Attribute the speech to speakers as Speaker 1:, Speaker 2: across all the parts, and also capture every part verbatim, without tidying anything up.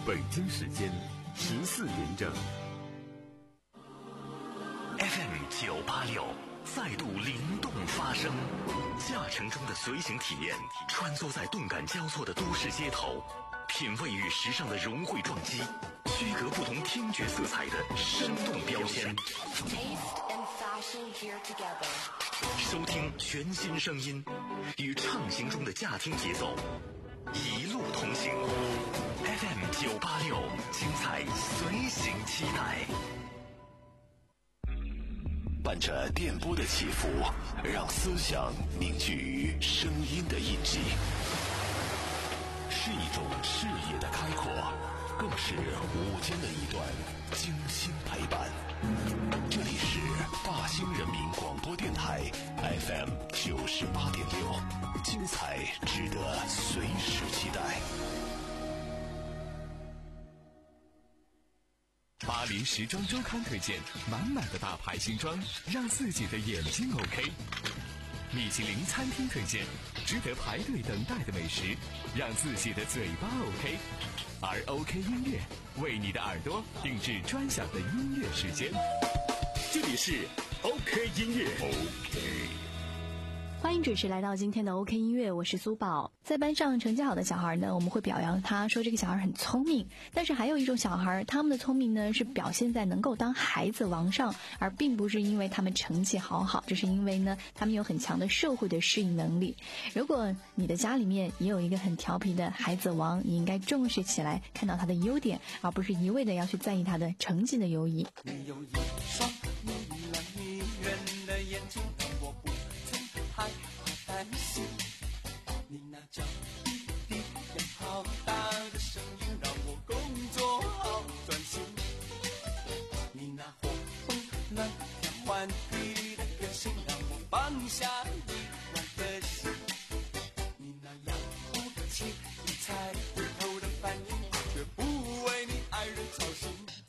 Speaker 1: 北京时间十四点整。
Speaker 2: F M 九八六再度灵动发声，驾乘中的随行体验，穿梭在动感交错的都市街头，品味与时尚的融汇撞击，区隔不同听觉色彩的生动标签。收听全新声音，与畅行中的驾听节奏，一路同行。F M 九八六，精彩随行期待。
Speaker 3: 伴着电波的起伏，让思想凝聚于声音的印记，是一种视野的开阔，更是午间的一段精心陪伴。这里是大兴人民广播电台 F M 九十八点六，精彩值得随时期待。
Speaker 4: 巴黎时装周刊推荐满满的大牌新装，让自己的眼睛 OK。米其林餐厅推荐值得排队等待的美食，让自己的嘴巴 OK。而 OK 音乐为你的耳朵定制专享的音乐时间。这里是 OK 音乐 OK。
Speaker 5: 欢迎准时来到今天的 OK 音乐，我是苏宝。在班上成绩好的小孩呢，我们会表扬他，说这个小孩很聪明。但是还有一种小孩，他们的聪明呢是表现在能够当孩子王上，而并不是因为他们成绩好好，这是因为呢他们有很强的社会的适应能力。如果你的家里面也有一个很调皮的孩子王，你应该重视起来，看到他的优点，而不是一味的要去在意他的成绩的优异。
Speaker 6: 你有一双迷蓝迷人的眼睛，我不曾害怕担心，你那叫滴滴样好大的声音，让我工作好专心，你那活蹦乱跳顽皮的个性，让我放下一万的心，你那要不起一猜回头的反应，却不为你爱人操心，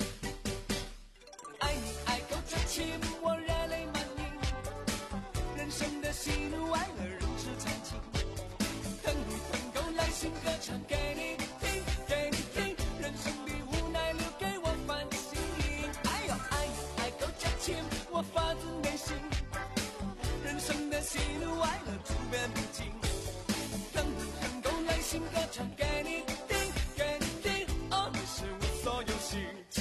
Speaker 6: 爱你爱够这情，我热泪满盈，人生的喜怒哀乐人之常情，疼你疼够来信歌唱给你听，给你听，人生的无奈留给我反省，哎呦爱你爱够这情，我发自内心，人生的喜怒哀乐处变不惊，疼你疼够来信歌唱给你听，给你听，哦你是我所有心情。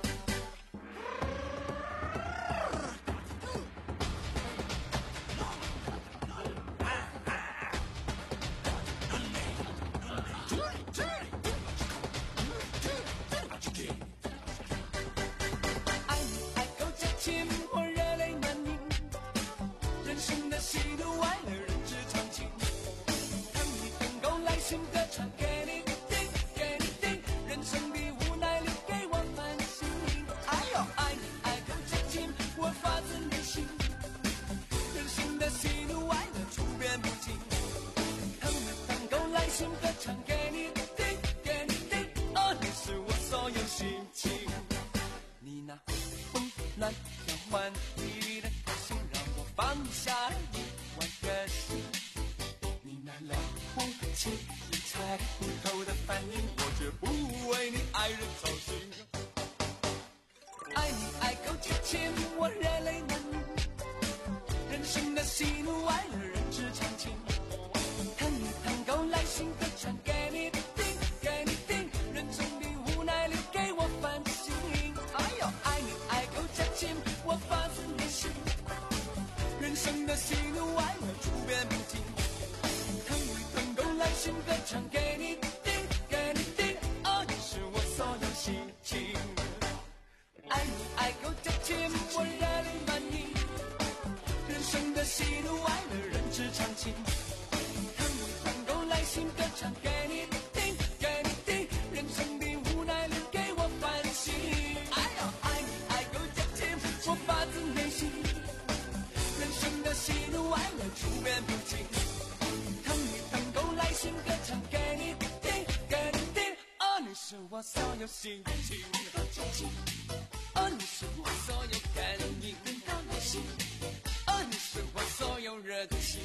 Speaker 6: 你那混乱摇晃你的个性，让我放下一万个心，你那了不起一猜不透的反应，我绝不为你爱人操心，爱你爱够绝情，我热泪满盈，人生的喜怒哀乐人之常情，疼你疼够来信歌唱给你听，给你听，人生的无奈留给我反省，哎呦爱你爱够绝情，我发自内心，人生的喜怒哀乐处变不惊，疼你疼够来信歌唱给你听，给你听，哦你是我所有心情，爱你爱够绝情，我热泪满盈，人生的喜怒哀乐人之常情，疼你疼够来信歌唱给你听，给你听，人生的无奈留给我反省，哎呦爱你爱够绝情，我发自内心，人生的喜怒哀乐处变不惊，疼你疼够来信歌唱给你听，给你听，哦你是我所有心情，哦你是我所有感应，哦你是我所有热情，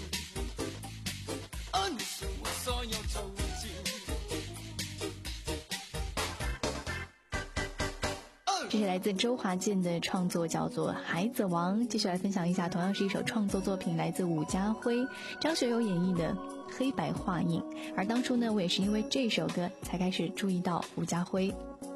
Speaker 6: 哦你是我所有憧憬，
Speaker 5: 这是来自周华健的创作，叫做《海贼王》。继续来分享一下，同样是一首创作作品，来自伍家辉、张学友演绎的《黑白画印》。而当初呢，我也是因为这首歌才开始注意到伍家辉。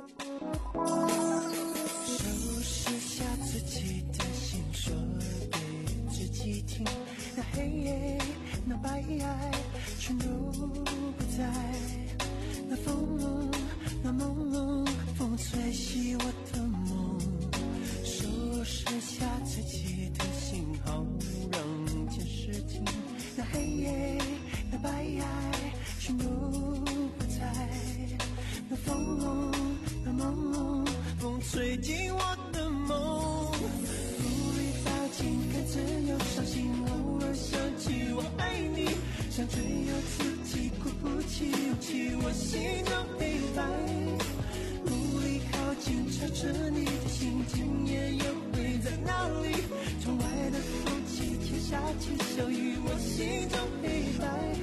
Speaker 6: 收拾下自己的心，说给自己听，那黑夜那白全都不在，那风那梦风吹熄我的梦，收拾下自己的心，好让件事情，那黑夜那白全都不在，那风那梦风吹进我的梦，无力抱紧看着又伤心，偶尔想起我爱你，想追有自己鼓不起勇气，我心中黑白，无力靠近朝着你的心，今夜又会在哪里？窗外的风起，天下起小雨，我心中黑白。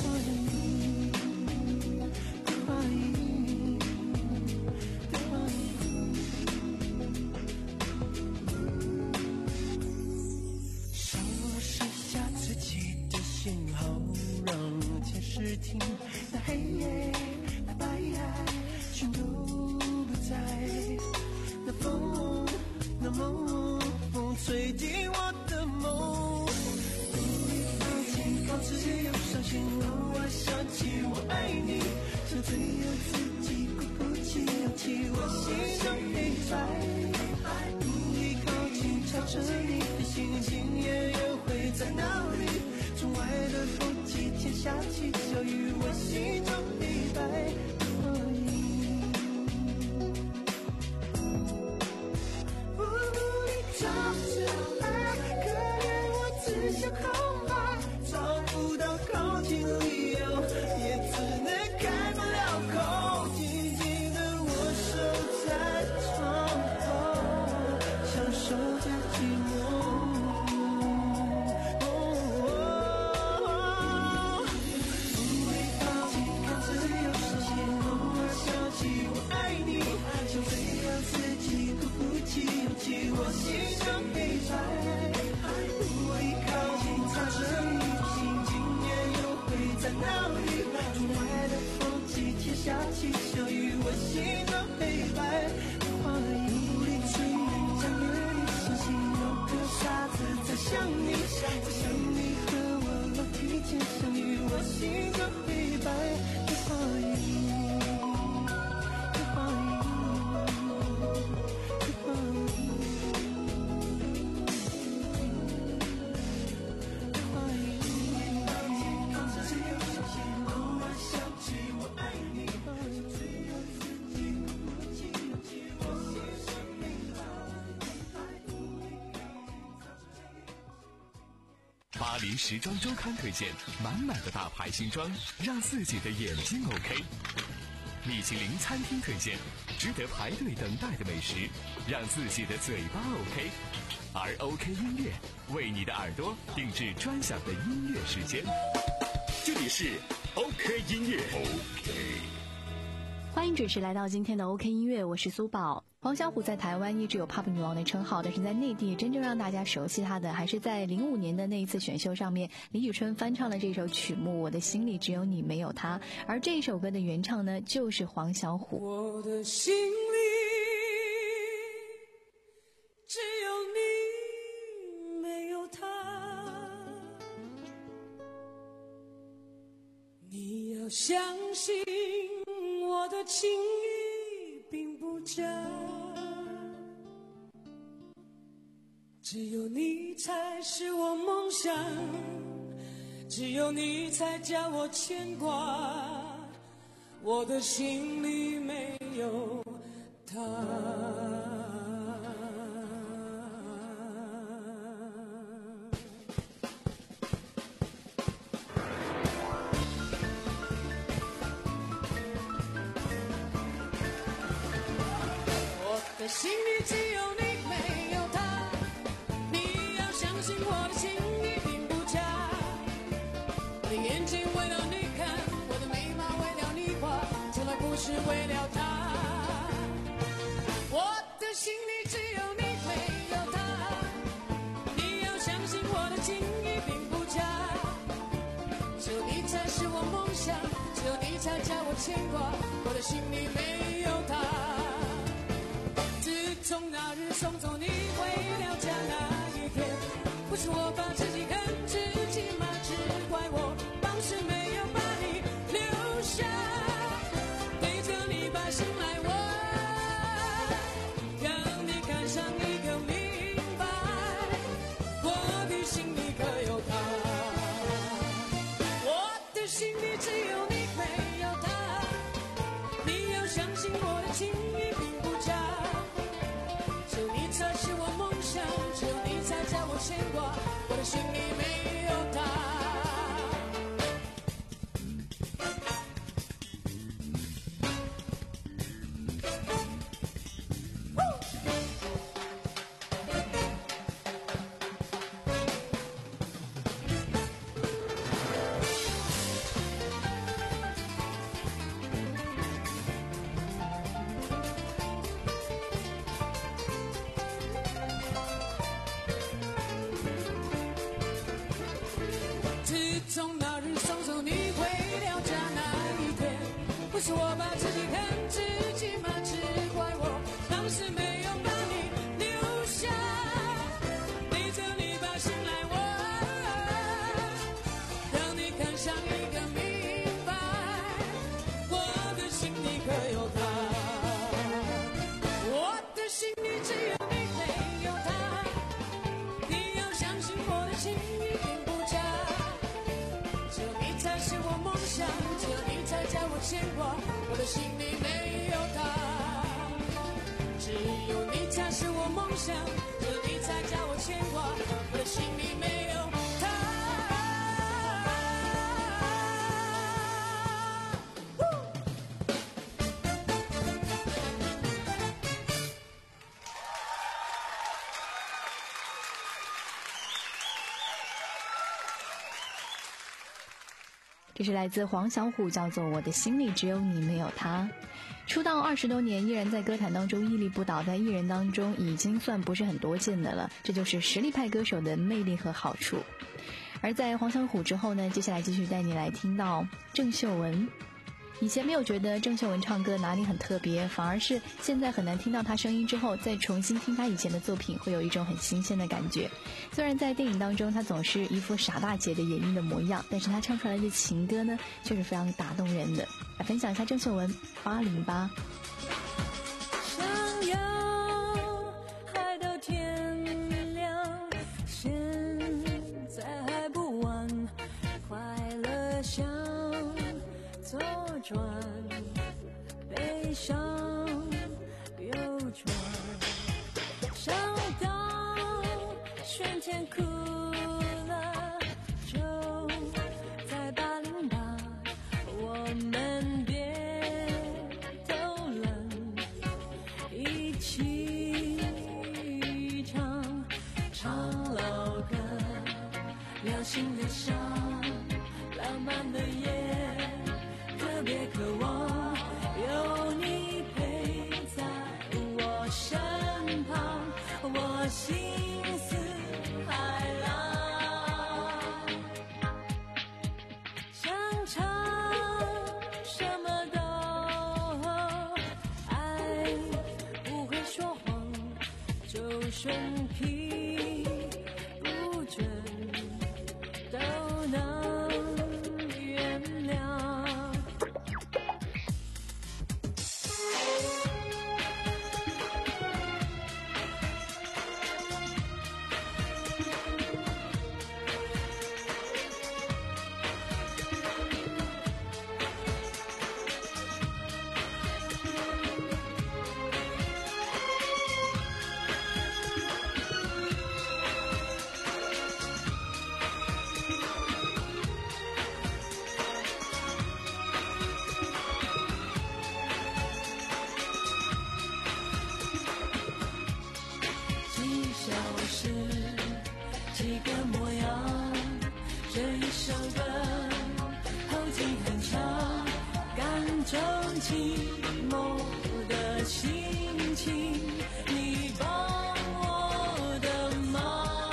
Speaker 6: 听那黑夜那白全都不在，那风那梦风吹进我的梦，无力放弃告知又伤心，偶尔想起我爱你，想追有自己鼓不起勇气，我心中黑白，无力靠近朝着你的心，今夜又会在哪里？窗外的风起，天下起小雨，我心中黑白可以，我努力找着爱，可怜我只想空白，找不到靠近理由，也只能开不了口，静静的我守在床头，享受着寂寞。我心中黑白，无力靠近，朝着你的心，今夜又会在哪里？窗外的风起，天下起小雨，我心中黑白，画无力追赶着你相信，有个傻子在想你，在想你和我楼梯间相遇，我心中黑白的画影。
Speaker 4: 巴黎时装周刊推荐满满的大牌新装，让自己的眼睛 OK。米其林餐厅推荐值得排队等待的美食，让自己的嘴巴 OK。而 OK 音乐为你的耳朵定制专享的音乐时间。
Speaker 2: 这里是 OK 音乐 OK。
Speaker 5: 欢迎准时来到今天的 OK 音乐，我是苏宝。黄小琥在台湾一直有 pop 女王的称号，但是在内地真正让大家熟悉她的，还是在零五年的那一次选秀上面，李宇春翻唱了这首曲目《我的心里只有你没有他》，而这一首歌的原唱呢，就是黄小琥。
Speaker 6: 我的心里只有你没有他，你要相信我的情意并不假，只有你才是我梦想，只有你才叫我牵挂，我的心里没有他。我的心里只有你没有他，你要相信我的情意并不假，我的眼睛为了你看，我的眉毛为了你画，从来不是为了他。我的
Speaker 7: 的心里只有你没有他，你要相信我的情意并不假，只有你才是我梦想，只有你才叫我牵挂，我的心里没有他。自从那日送走你回了家那一天，不是我把自己恨自己吗？只怪我当时没有把你留下，对着你把心来问，让你看上一个明白，我的心里可有他，我的心里只有你没有他，你要相信我的情意并不假，只有你才是我梦想，只有你才叫我牵挂，我的心里没有他。自从那日送走你回了家那一天，不是我把自己恨自己吗？只怪我当时没有把你留下，对着你把心来问，让你看上一个明白，我的心里可有他，我的心里只有你没有他，你要相信我的情意并不假，只有你才是我梦想，只有你才叫我牵挂，我的心里没有他，只有你才是我梦想，只有你才叫我牵挂，我的心里没有他。
Speaker 5: 这是来自黄小琥，叫做《我的心里只有你没有他》。出道二十多年，依然在歌坛当中屹立不倒，在艺人当中已经算不是很多见的了，这就是实力派歌手的魅力和好处。而在黄小琥之后呢，接下来继续带你来听到郑秀文。以前没有觉得郑秀文唱歌哪里很特别，反而是现在很难听到她声音之后，再重新听她以前的作品，会有一种很新鲜的感觉。虽然在电影当中她总是一副傻大姐的演绎的模样，但是她唱出来的情歌呢，却是非常打动人的。来分享一下郑秀文八零八。
Speaker 7: 想要爱到天亮，现在还不晚，快乐向左转，悲伤右转，想到春天哭了，就在八零八，我们别偷懒，一起唱唱老歌，聊心的伤，浪漫的夜，特别渴望有你陪在我身旁，我心似海浪，想唱什么都好，爱不会说谎，就顺皮不准都能原谅。寂寞的的心情，你帮我的忙。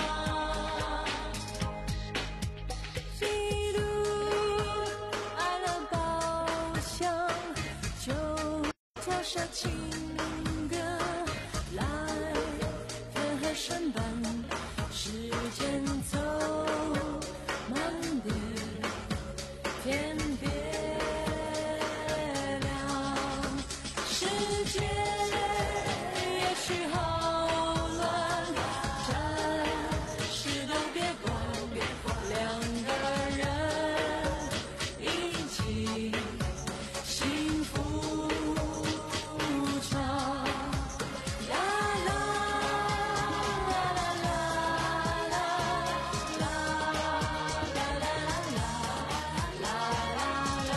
Speaker 7: 一路爱了包厢，就跳首情歌来和和声伴，时间走慢点，天别亮，世界也许好乱，暂时都别管，两个人一起幸福唱，啦啦啦啦啦啦啦啦啦啦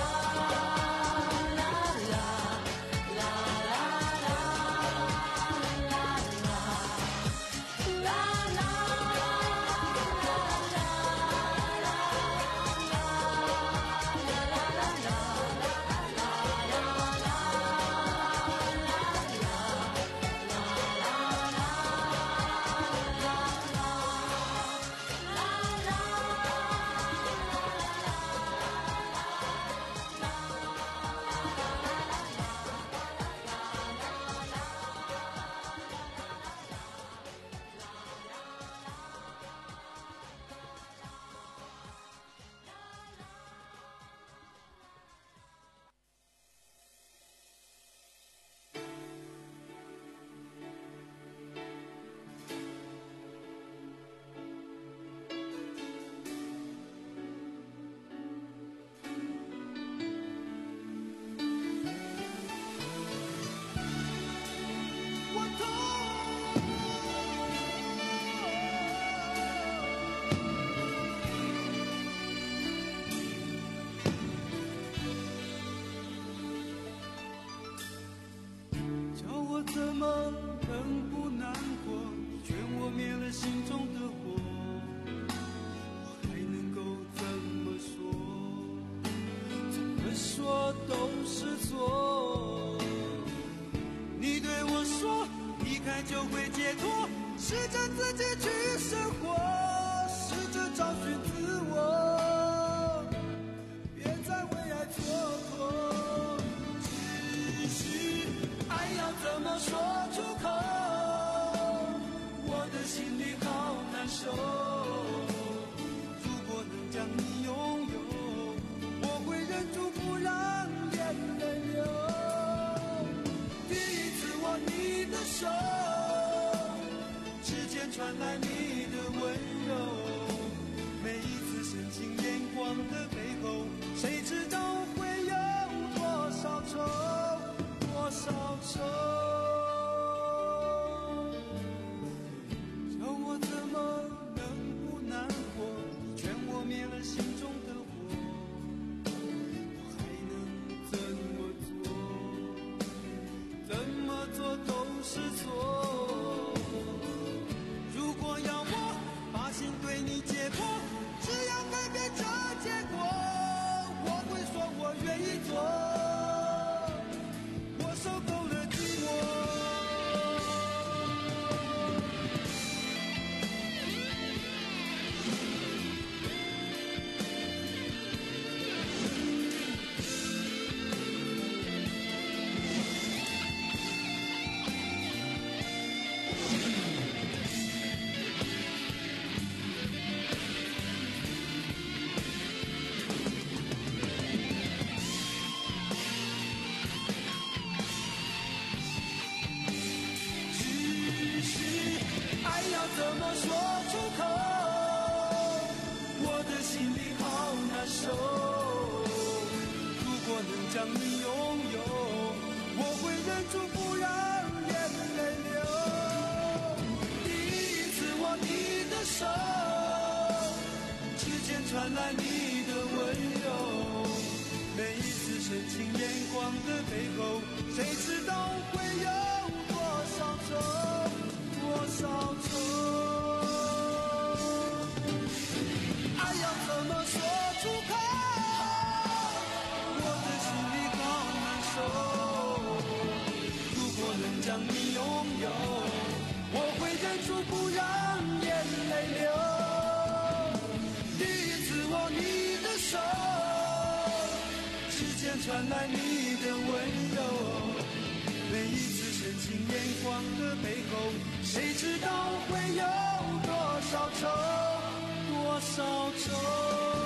Speaker 6: 叫我怎么能不难过？你劝我灭了心中的火，我还能够怎么说？怎么说都是错。你对我说，离开就会解脱，试着自己去生活，试着找寻自我，别再为爱蹉跎。只是爱要怎么说出口？我的心里好难受。如果能将你拥有，我会忍住不让眼泪流。第一次握你的手，指尖传来你的温柔。每一次深情眼光的背后，谁知道会有多少愁？多少愁，叫我怎么能不难过？你劝我灭了心中的火，我还能怎么做？怎么做都是错。如果要我把心对你解剖，只要改变这结果，我会说我愿意做。受够了寂寞。怎么说出口？我的心里好难受。如果能将你拥有，我会忍住不让眼泪流。第一次握你的手，指尖传来你的温柔。每一次深情眼光的背后，谁知道会有多少愁？多少愁？爱要怎么说出口？我的心里好难受。如果向你拥有，我会忍住不让眼泪流。第一次握你的手，指尖传来你的温柔，每一次深情眼光的背后，谁知道会有多少愁，多少愁。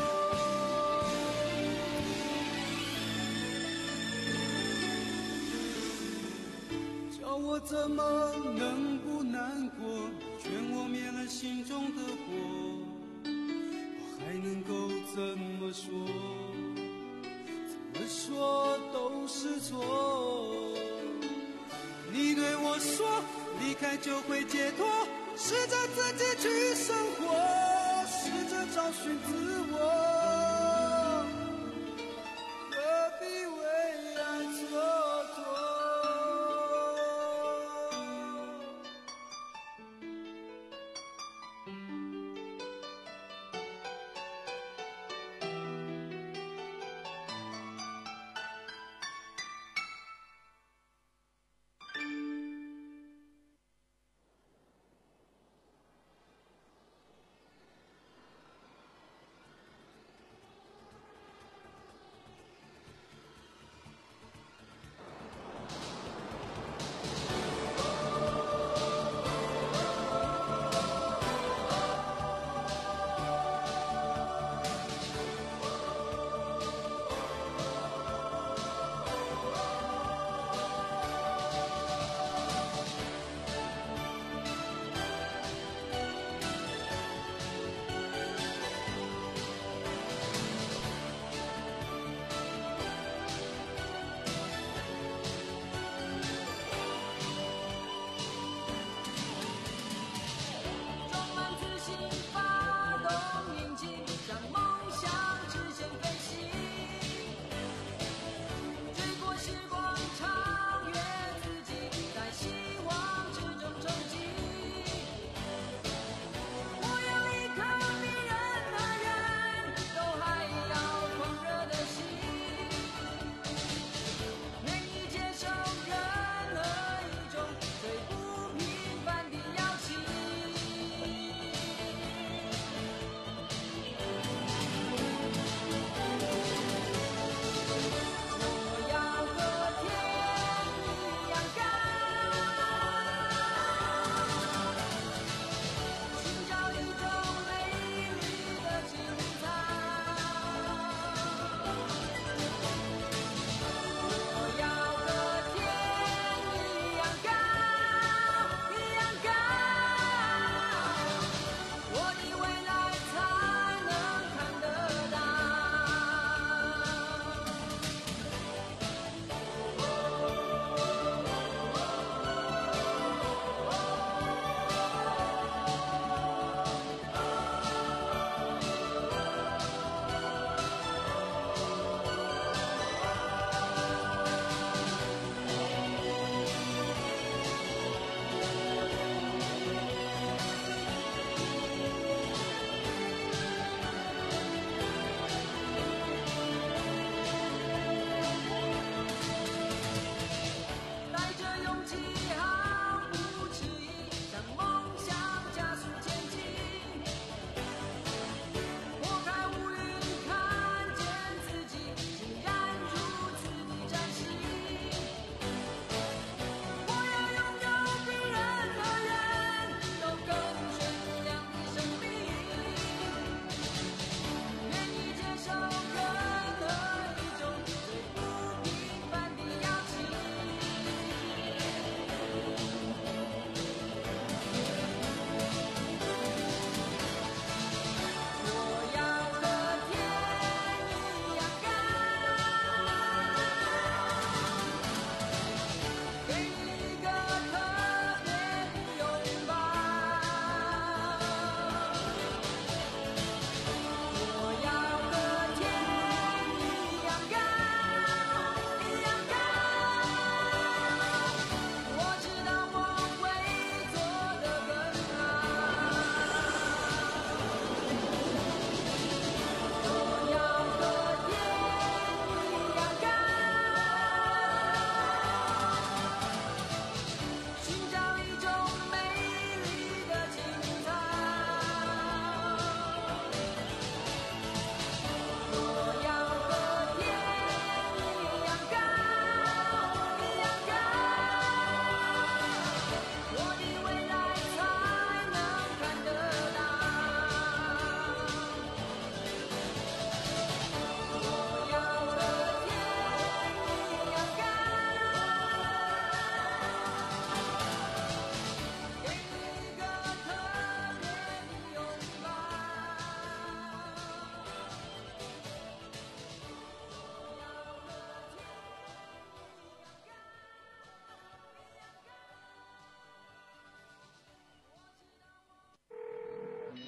Speaker 6: 叫我怎么能不难过？劝我灭了心中的火，我还能够怎么说？怎么说都是错。你对我说，离开就会解脱，试着自己去生活，试着找寻自我，何必为爱蹉跎？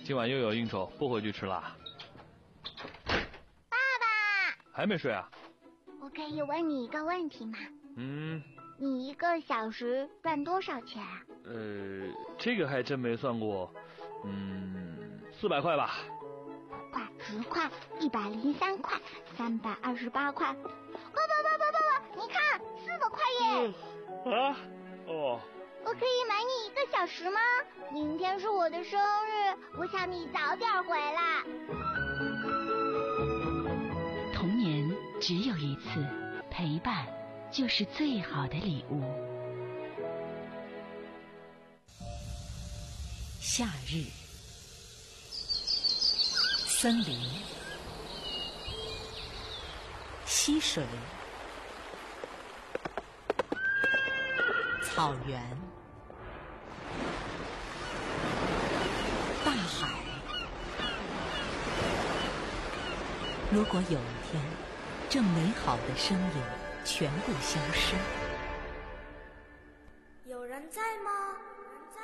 Speaker 8: 今晚又有应酬，不回去吃啦。
Speaker 9: 爸爸，
Speaker 8: 还没睡啊？
Speaker 9: 我可以问你一个问题吗？
Speaker 8: 嗯。
Speaker 9: 你一个小时赚多少钱啊？
Speaker 8: 呃，这个还真没算过。嗯，四百块吧。
Speaker 9: 五块、十块、一百零三块、三百二十八块。爸爸爸爸爸爸，你看，四百块耶！
Speaker 8: 嗯、啊？哦。
Speaker 9: 我可以买你一个小时吗？明天是我的生日，我想你早点回来。
Speaker 10: 童年只有一次，陪伴就是最好的礼物。夏日，森林，溪水，草原，大海。如果有一天，这美好的声音全部消失，
Speaker 7: 有人在吗？有人在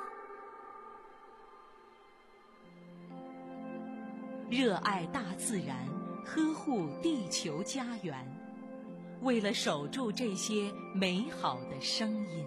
Speaker 7: 吗？
Speaker 10: 热爱大自然，呵护地球家园，为了守住这些美好的声音。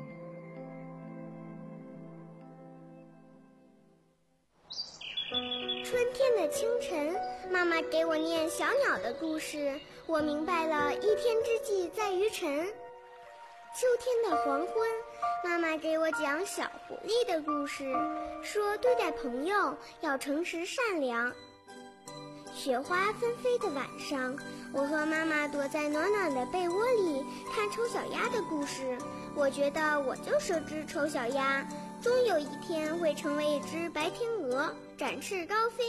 Speaker 9: 春天的清晨，妈妈给我念小鸟的故事，我明白了一天之计在于晨。秋天的黄昏，妈妈给我讲小狐狸的故事，说对待朋友要诚实善良。雪花纷飞的晚上，我和妈妈躲在暖暖的被窝里看丑小鸭的故事，我觉得我就是只丑小鸭，终有一天会成为一只白天鹅，展翅高飞。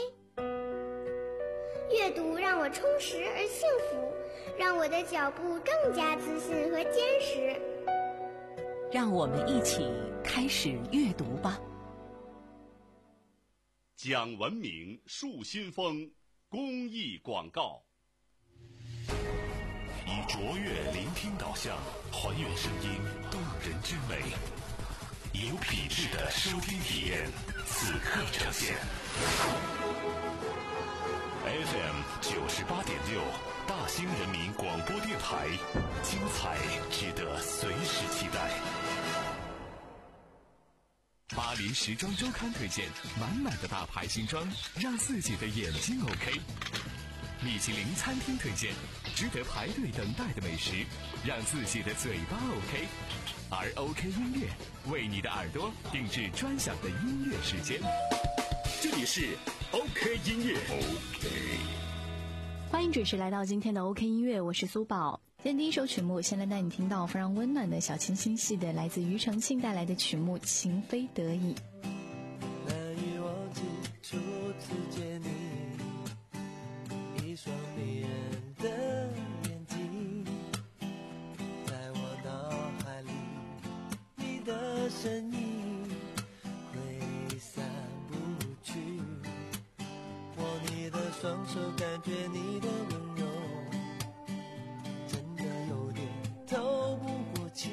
Speaker 9: 阅读让我充实而幸福，让我的脚步更加自信和坚实。
Speaker 10: 让我们一起开始阅读吧。
Speaker 1: 讲文明树新风公益广告。
Speaker 3: 以卓越聆听导向，还原声音动人之美，有品质的收听体验，此刻呈现。F M 九十八点六，大兴人民广播电台，精彩值得随时期待。
Speaker 4: 巴黎时装周刊推荐满满的大牌新装，让自己的眼睛 OK。米其林餐厅推荐值得排队等待的美食，让自己的嘴巴 OK。而 OK 音乐为你的耳朵定制专享的音乐时间。这里是 OK 音乐 OK。
Speaker 5: 欢迎准时来到今天的 OK 音乐，我是苏宝。今天第一首曲目，先来带你听到非常温暖的小清新系的，来自庾澄庆带来的曲目《情非得已》。
Speaker 6: 难以忘记初次见你，一双迷人的眼睛，在我脑海里，你的身影挥散不去，握你的双手，感觉你的温柔，真的有点透不过气，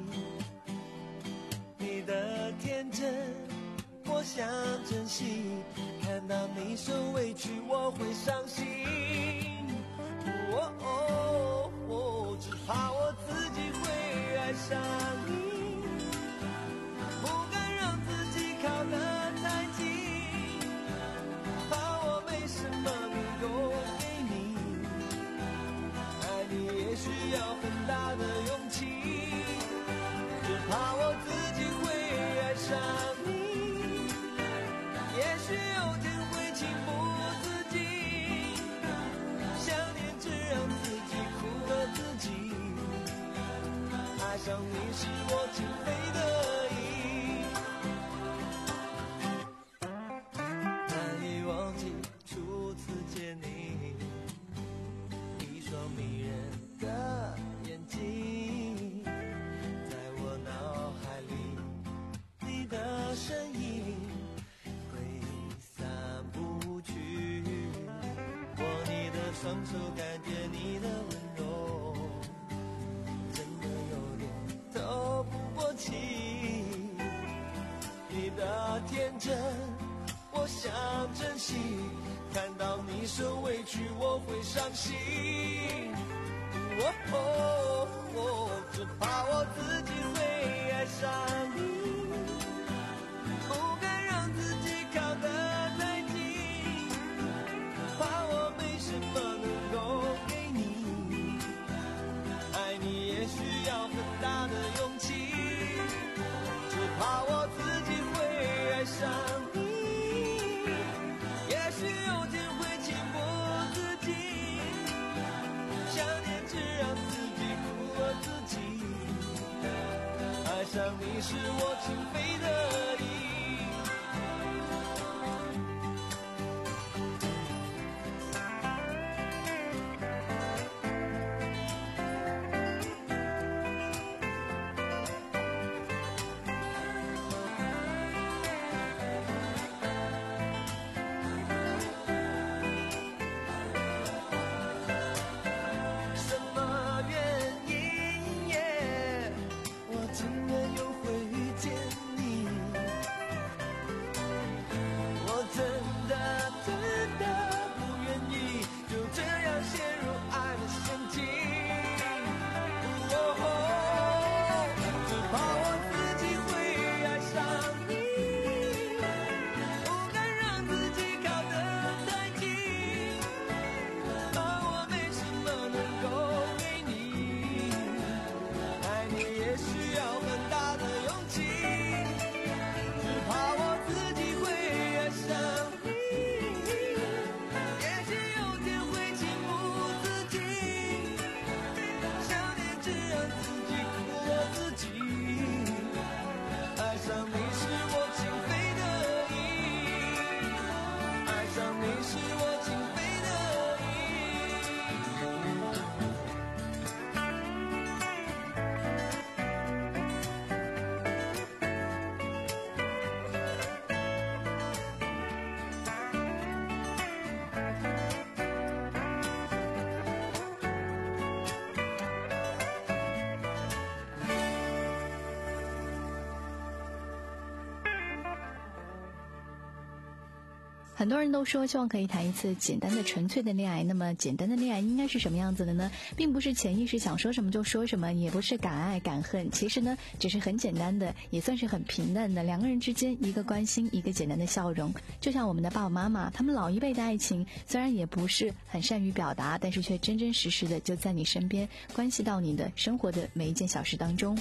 Speaker 6: 你的天真我想珍惜，看到你受委屈我会伤心，哦哦哦，只怕我自己会爱上你，不敢让自己靠得太近，怕我没什么能够给你，爱你也需要很大的勇气，只怕我自己会爱上你，也许有天会情不自禁，想念只让自己苦了自己，爱上你是我情非得已，难以忘记初次见你，一双迷人的眼睛，在我脑海里，你的身影挥散不去，握你的双手，感觉你的温柔，真的有点透不过气，你的天真我想你受委屈我会伤心。哦哦哦，只怕我自己会爱上你，不敢让自己靠得太近，怕我没什么能够给你，爱你也需要很大的勇气，只怕我自己会爱上你，也许有天会情不自禁，想念只让自己苦了自己，爱上你是我情非得已。
Speaker 5: 很多人都说希望可以谈一次简单的纯粹的恋爱，那么简单的恋爱应该是什么样子的呢？并不是潜意识想说什么就说什么，也不是敢爱敢恨，其实呢只是很简单的，也算是很平淡的，两个人之间一个关心，一个简单的笑容。就像我们的爸爸妈妈，他们老一辈的爱情虽然也不是很善于表达，但是却真真实实的就在你身边，关系到你的生活的每一件小事当中。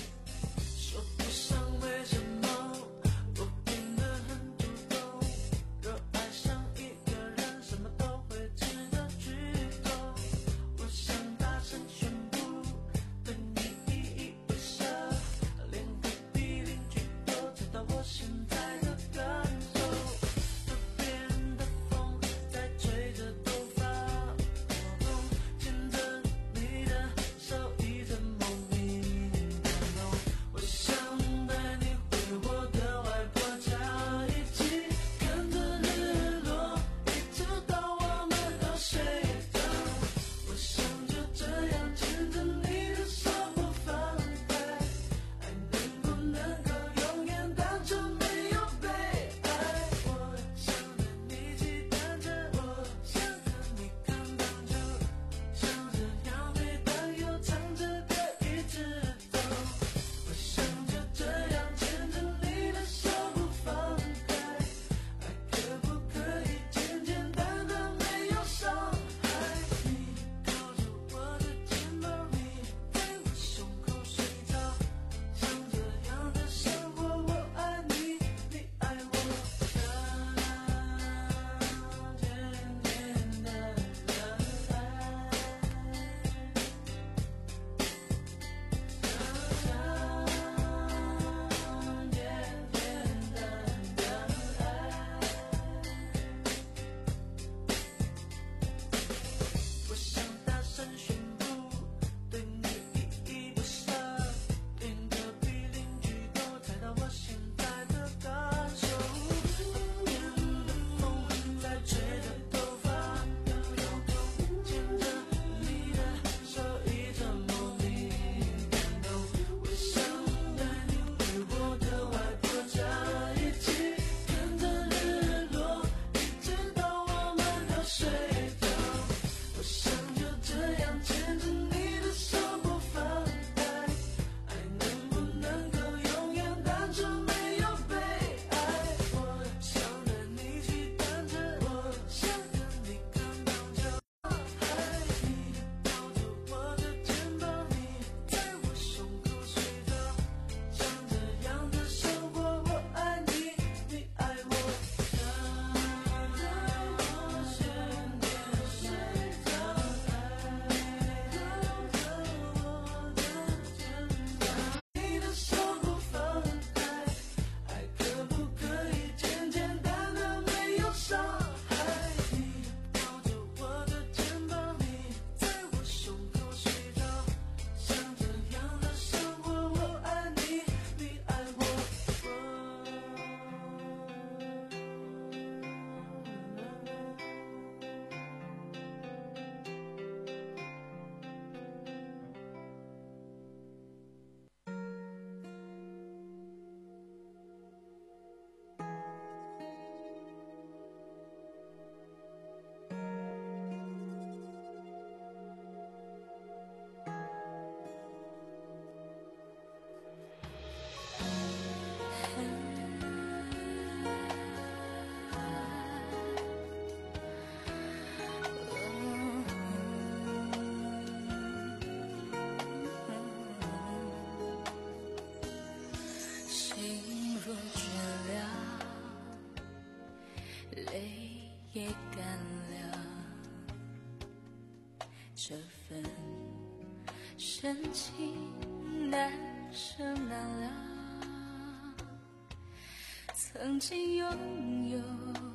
Speaker 7: 这份深情难舍难了，曾经拥有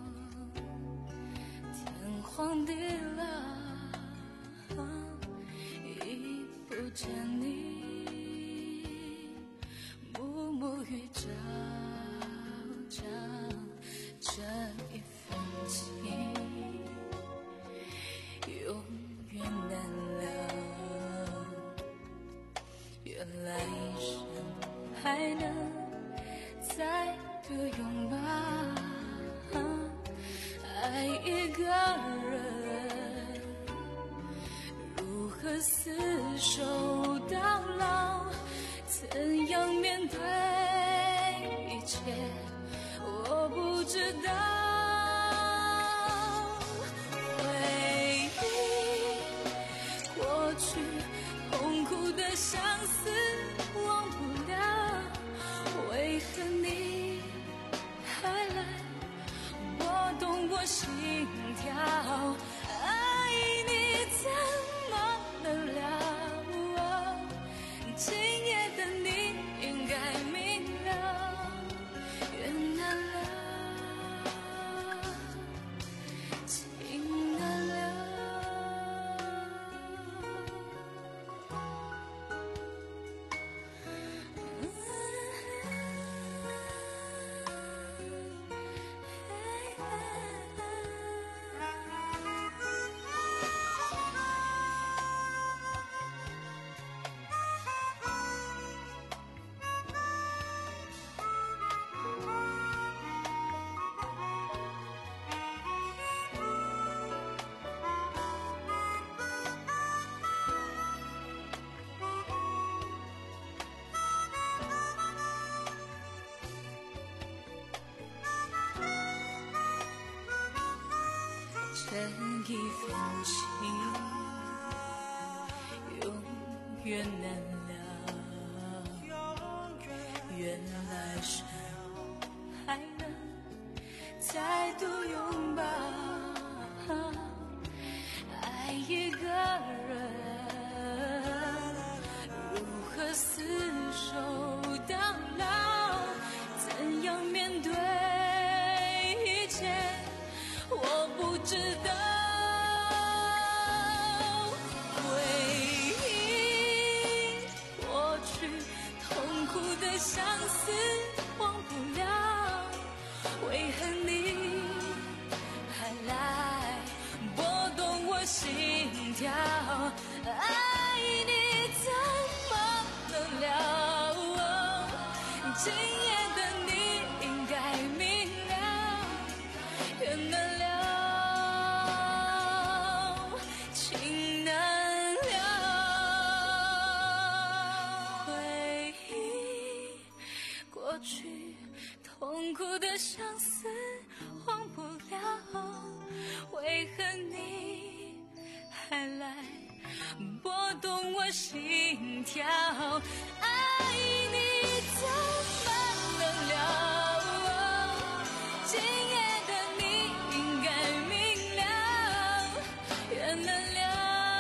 Speaker 7: 天荒地老，已不见你暮暮与朝朝，这一份情永远难了，愿来生还能再度拥抱。爱一个人，如何厮守到老？怎样面对一切？我不知道。回忆过去，痛苦的相思忘不了，为何你还来拨动我心跳？爱你怎么能了？今夜的你应该明了，缘难了，情难了。这一份情永远难了，愿来生还能再度拥抱。爱一个人，如何厮守到老？怎样面对一切？我不知道。回忆过去，痛苦的相思忘不了，为何你还来拨动我心跳？爱你怎么能了？今夜的你应该明了，缘难了。过去痛苦的相思忘不了，为何你还来拨动我心跳？爱你怎么能了？今夜的你应该明了，缘难了。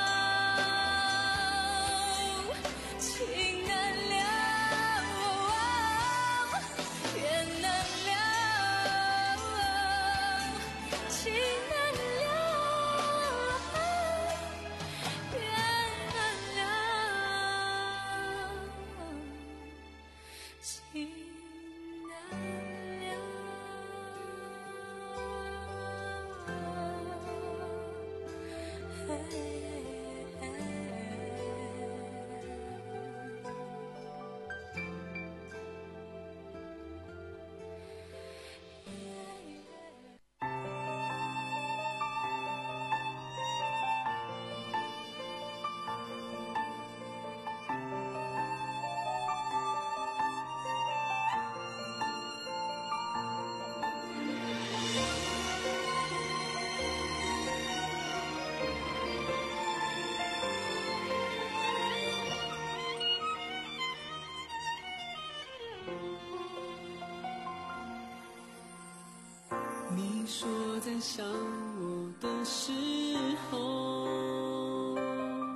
Speaker 6: 你说在想我的时候，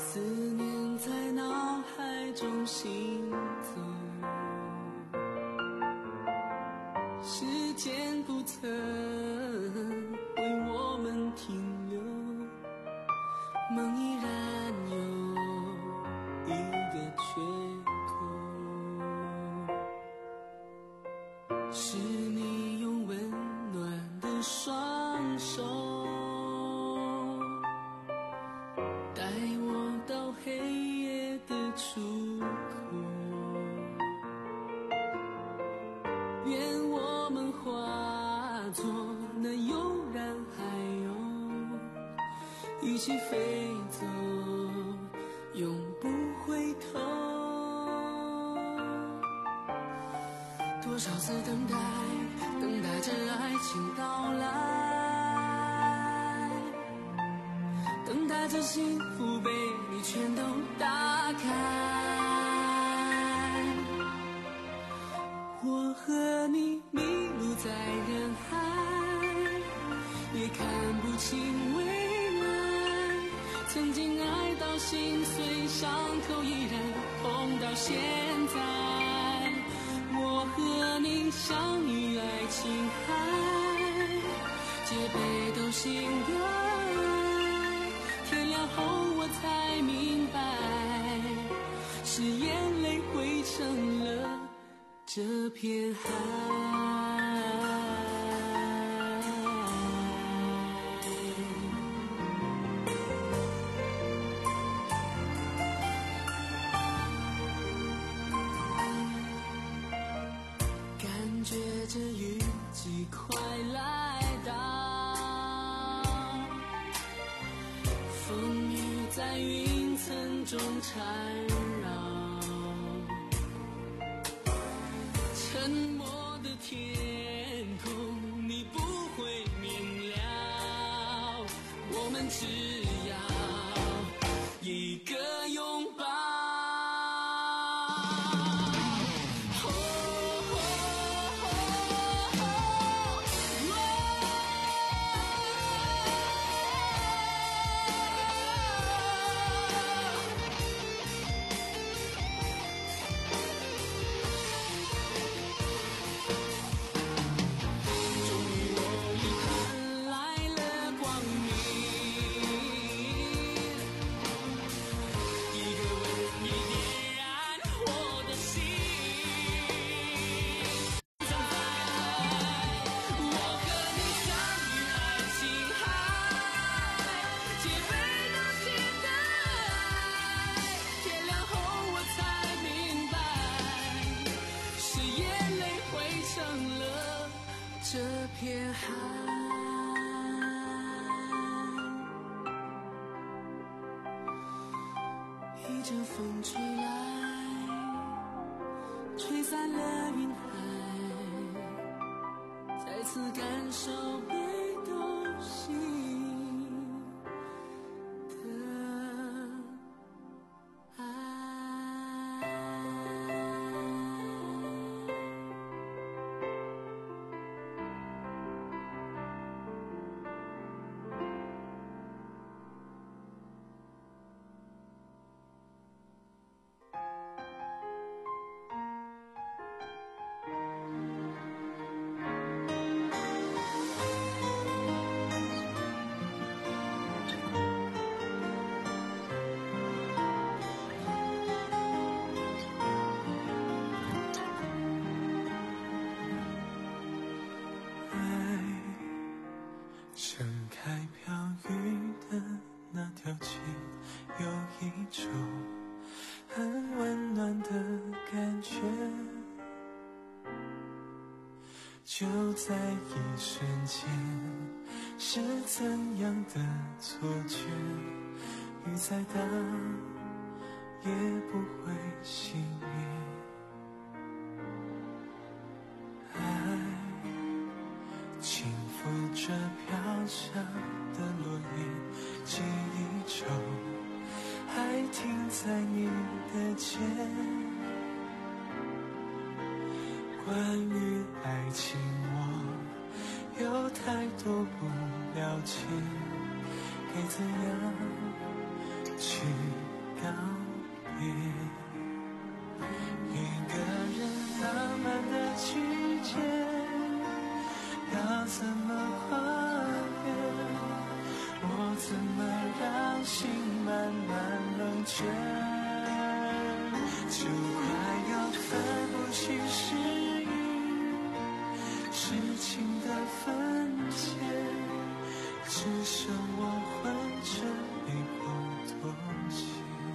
Speaker 6: 思念在脑海中行走，时间不曾为我们停留，梦依然有一个缺口，是你用温暖的双手带我到黑夜的出口，愿我们化作那悠然海鸥，一起飞走，永不回头。多少次等待，等待着爱情到来，等待着幸福被你全都打开。我和你迷路在人海，也看不清未来，曾经爱到心碎，伤口依然痛到现在。我和你相遇爱情海，戒备都心的爱，天亮后我才明白，是眼泪汇成了这片海。感觉这雨季快来到，风雨在云层中缠绕，沉默的天空你不会明了，我们只要一个拥抱。这片海，一阵风吹来，吹散了云海，再次感受北斗星的爱。盛开飘雨的那条街，有一种很温暖的感觉，就在一瞬间，是怎样的错觉，雨再大也不会熄灭。轻抚着飘下的落叶，记忆中还停在你的肩。关于爱情，我有太多不了解，该怎样去告别，一个人浪漫的季节，要怎么跨越？我怎么让心慢慢冷却？就快要分不清是与是情的分界，只剩我混着一口妥协。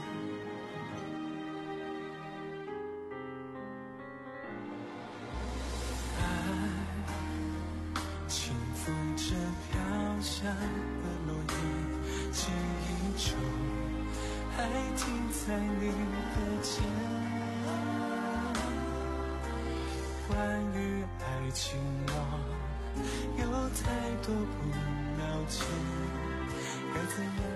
Speaker 6: 爱轻抚着飘下的落叶，记忆中还停在你的肩。关于爱情我有太多不了解，该怎样？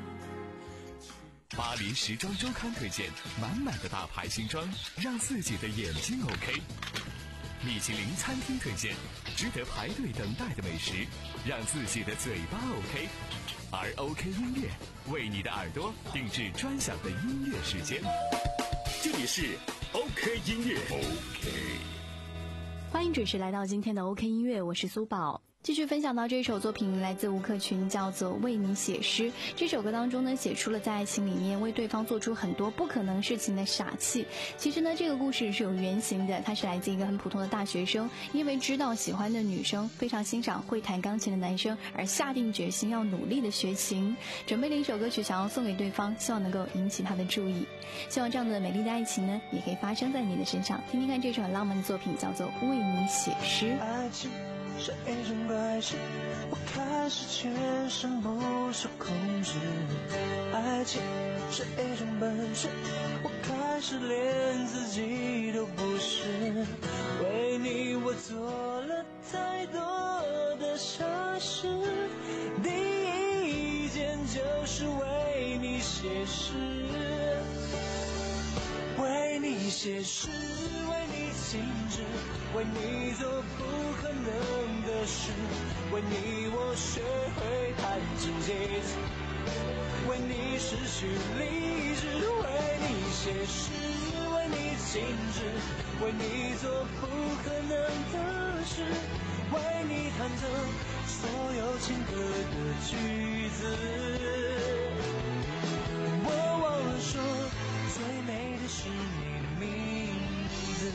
Speaker 4: 巴黎时装周刊推荐满满的大牌新装，让自己的眼睛 OK。米其林餐厅推荐值得排队等待的美食，让自己的嘴巴 OK。而 OK 音乐为你的耳朵定制专享的音乐时间。
Speaker 2: 这里是 OK 音乐
Speaker 4: OK。
Speaker 5: 欢迎准时来到今天的 OK 音乐，我是苏宝。继续分享到这首作品来自吴克群，叫做《为你写诗》。这首歌当中呢，写出了在爱情里面为对方做出很多不可能事情的傻气。其实呢，这个故事是有原型的，它是来自一个很普通的大学生，因为知道喜欢的女生非常欣赏会弹钢琴的男生，而下定决心要努力的学琴，准备了一首歌曲想要送给对方，希望能够引起他的注意。希望这样的美丽的爱情呢，也可以发生在你的身上。听听看这首很浪漫的作品，叫做《为你写诗》。
Speaker 6: 爱情是一种怪事，我开始全身不受控制。爱情是一种本事，我开始连自己都不是。为你我做了太多的傻事，第一件就是为你写诗。为你写诗，为你静止，为你做不可能的事，为你我学会弹琴写字，为你失去理智，为你写诗，为你静止，为你做不可能的事，为你弹奏所有情歌的句子。我忘了说，最美的是你的名字。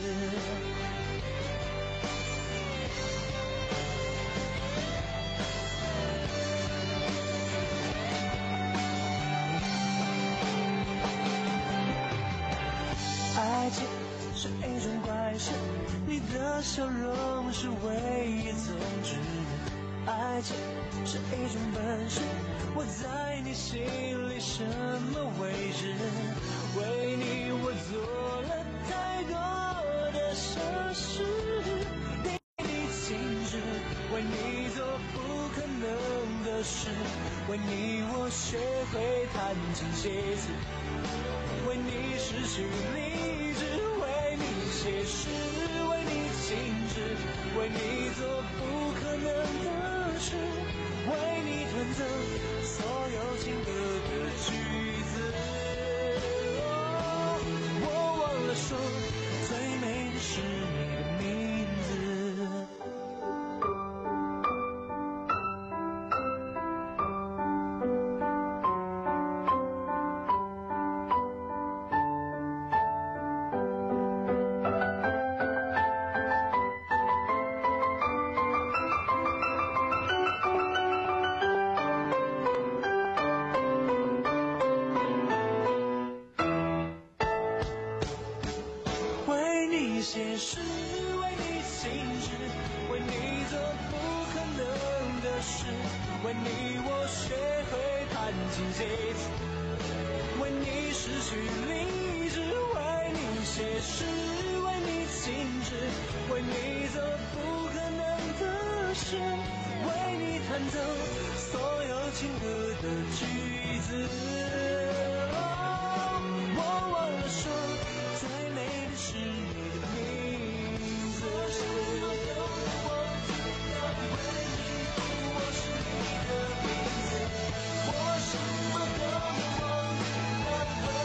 Speaker 6: 爱情是一种怪事，你的笑容是唯一宗旨。爱情是一种本事，我在你心里什么位置？为你我做了太多的傻事，为你静止，为你做不可能的事，为你我学会弹琴写字，为你失去理智，为你写诗，为你静止，为你做不可能的事，为你弹奏所有情歌的句子。哦，我忘了说，最美的是你的名字。写诗，为你静止，为你做不可能的事，为你我学会弹琴写字，为你失去理智，为你写诗，为你静止，为你做不可能的事，为你弹奏所有情歌的句子。哦，我忘了说，最美的是你的名字。我什么都忘记了，为你我是你的名字。我什么都忘记了，为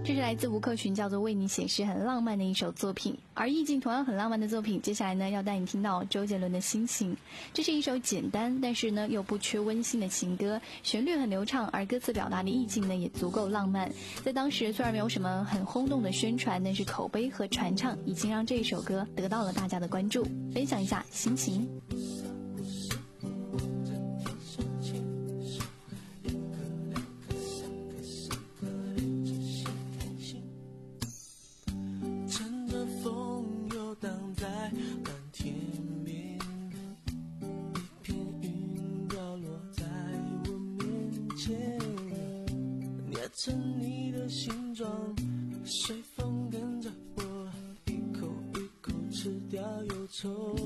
Speaker 5: 这是来自吴克群叫做《为你写诗》，很浪漫的一首作品。而意境同样很浪漫的作品，接下来呢要带你听到周杰伦的《心情》。这是一首简单但是呢又不缺温馨的情歌，旋律很流畅，而歌词表达的意境呢也足够浪漫。在当时虽然没有什么很轰动的宣传，但是口碑和传唱已经让这首歌得到了大家的关注。分享一下《心情》。
Speaker 11: 成你的形状，随风跟着我，一口一口吃掉忧愁。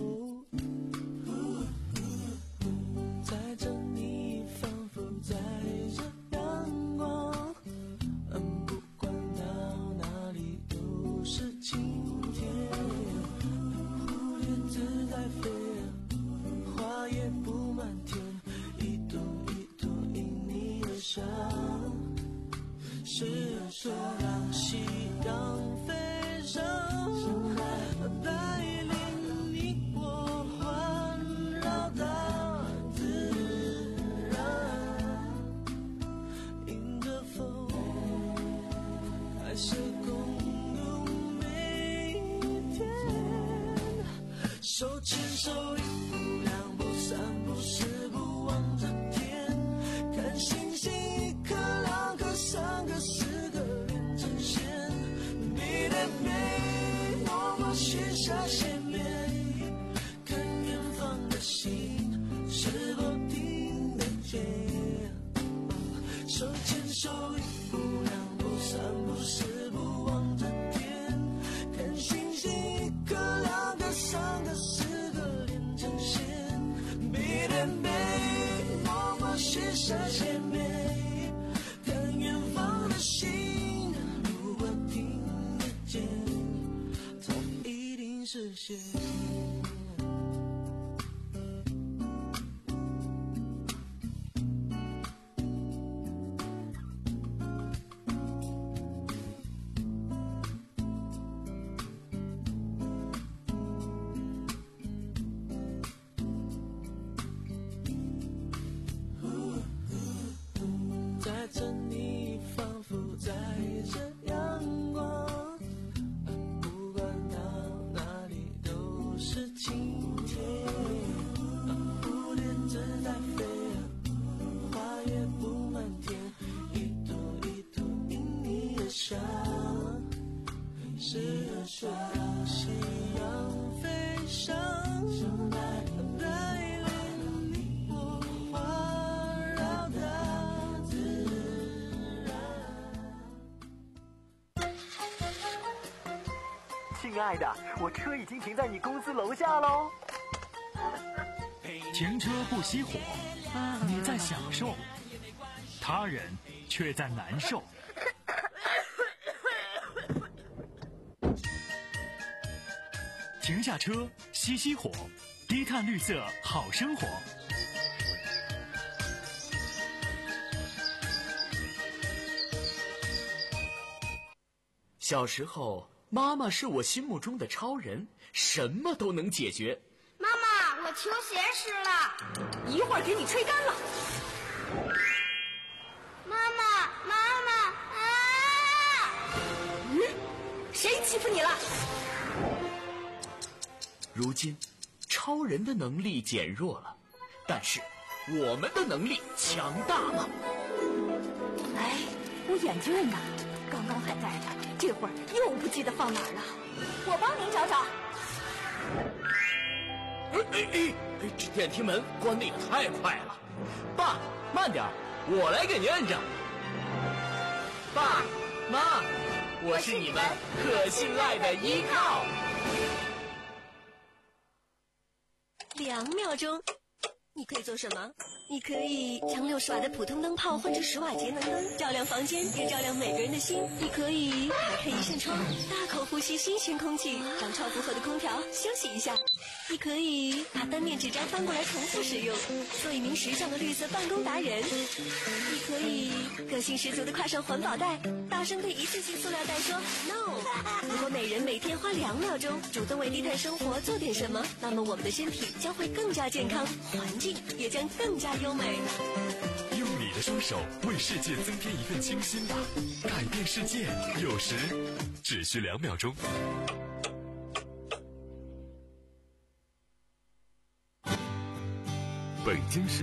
Speaker 11: 载着你仿佛载着阳光，嗯，不管到哪里都是晴天。蝴蝶自在飞，花也布满天，一朵一朵因你而香。是是让夕阳飞上，带领你我环绕大自然，迎着风，还是共度每一天。手牵手，一步两步三步四步望着天，看星星一颗两颗三个四个连成线，你的美默默写下鲜美，看远方的心是否听得见。手牵手，一步两步三步四步望着天，看星星一颗两颗三个四个连成线，你的美默默写下鲜美，看远方的心，如果听得见，它一定实现。载着你仿佛载着阳光，不管到哪里都是晴天。蝴蝶自在飞，花也布满天，一朵一朵因你而香。是是让夕阳飞上，带领你我环绕大自然。
Speaker 12: 亲爱的，我车已经停在你公司楼下喽。
Speaker 13: 停车不熄火，你在享受，他人却在难受。停下车，熄熄火，低碳绿色好生活。
Speaker 14: 小时候，妈妈是我心目中的超人，什么都能解决。
Speaker 9: 妈妈，我球鞋湿了，
Speaker 10: 一会儿给你吹干了。
Speaker 9: 妈妈，妈妈啊！
Speaker 10: 嗯，谁欺负你了？
Speaker 14: 如今，超人的能力减弱了，但是我们的能力强大了。
Speaker 10: 哎，我眼镜呢？刚刚还在的，这会儿又不记得放哪儿了。我帮您找找。
Speaker 14: 哎哎哎！这电梯门关得也太快了。爸，慢点，我来给您摁着。爸妈，我是你们可信赖的依靠。
Speaker 15: 两秒钟，你可以做什么？ 你可以将六十瓦的普通灯泡换成十瓦节能灯，照亮房间，也照亮每个人的心。你可以打开一扇窗，大口呼吸新鲜空气，让超负荷的空调休息一下。你可以把单面纸张翻过来重复使用，做一名时尚的绿色办公达人。你可以个性十足的挎上环保袋，大声对一次性塑料袋说 no。如果每人每天花两秒钟主动为低碳生活做点什么，那么我们的身体将会更加健康，环境也将更加优美。
Speaker 4: 用你的双手为世界增添一份清新吧，改变世界有时只需两秒钟。北京市